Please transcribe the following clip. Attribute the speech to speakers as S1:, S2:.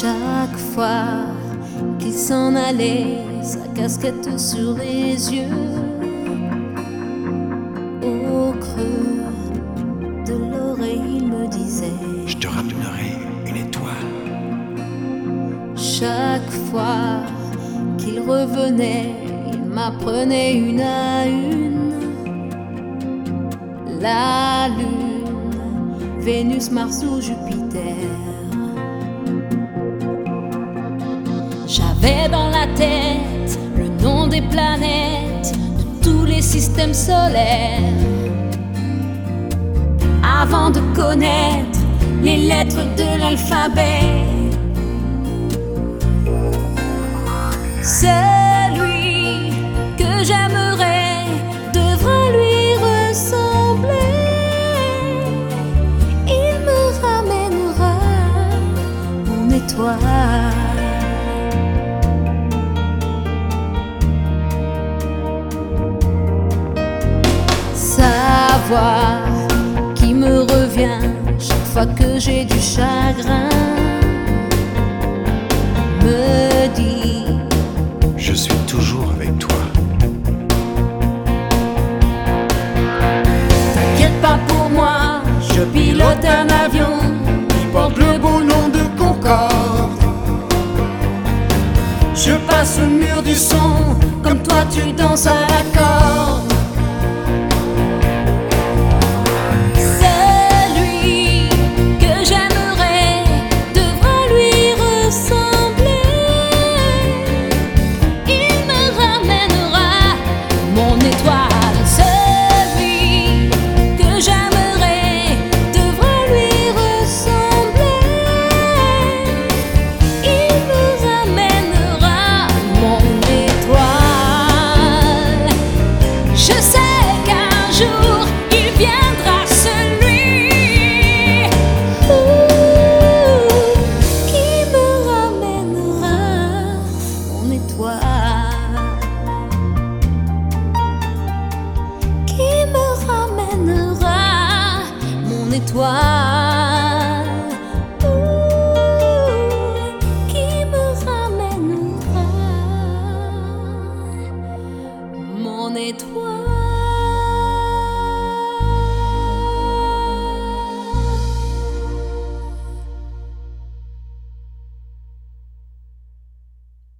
S1: Chaque fois qu'il s'en allait, sa casquette sur les yeux, au creux de l'oreille, il me disait:
S2: je te ramènerai une étoile.
S1: Chaque fois qu'il revenait, il m'apprenait une à une la Lune, Vénus, Mars ou Jupiter. J'avais dans la tête le nom des planètes, de tous les systèmes solaires, avant de connaître les lettres de l'alphabet. Celui que j'aimerais devra lui ressembler. Il me ramènera mon étoile. Sa voix qui me revient chaque fois que j'ai du chagrin me dit:
S2: je suis toujours avec toi.
S1: T'inquiète pas pour moi, je pilote un avion qui porte le beau nom de Concorde. Je passe le mur du son, comme toi tu danses à la corde. Celui que j'aimerais devra lui ressembler. Il me ramènera mon étoile. Celui que j'aimerais devra lui ressembler. Il me ramènera mon étoile. Je sais qu'un jour il viendra, celui qui me ramènera mon étoile. Qui me ramènera mon étoile. Qui me ramènera mon étoile.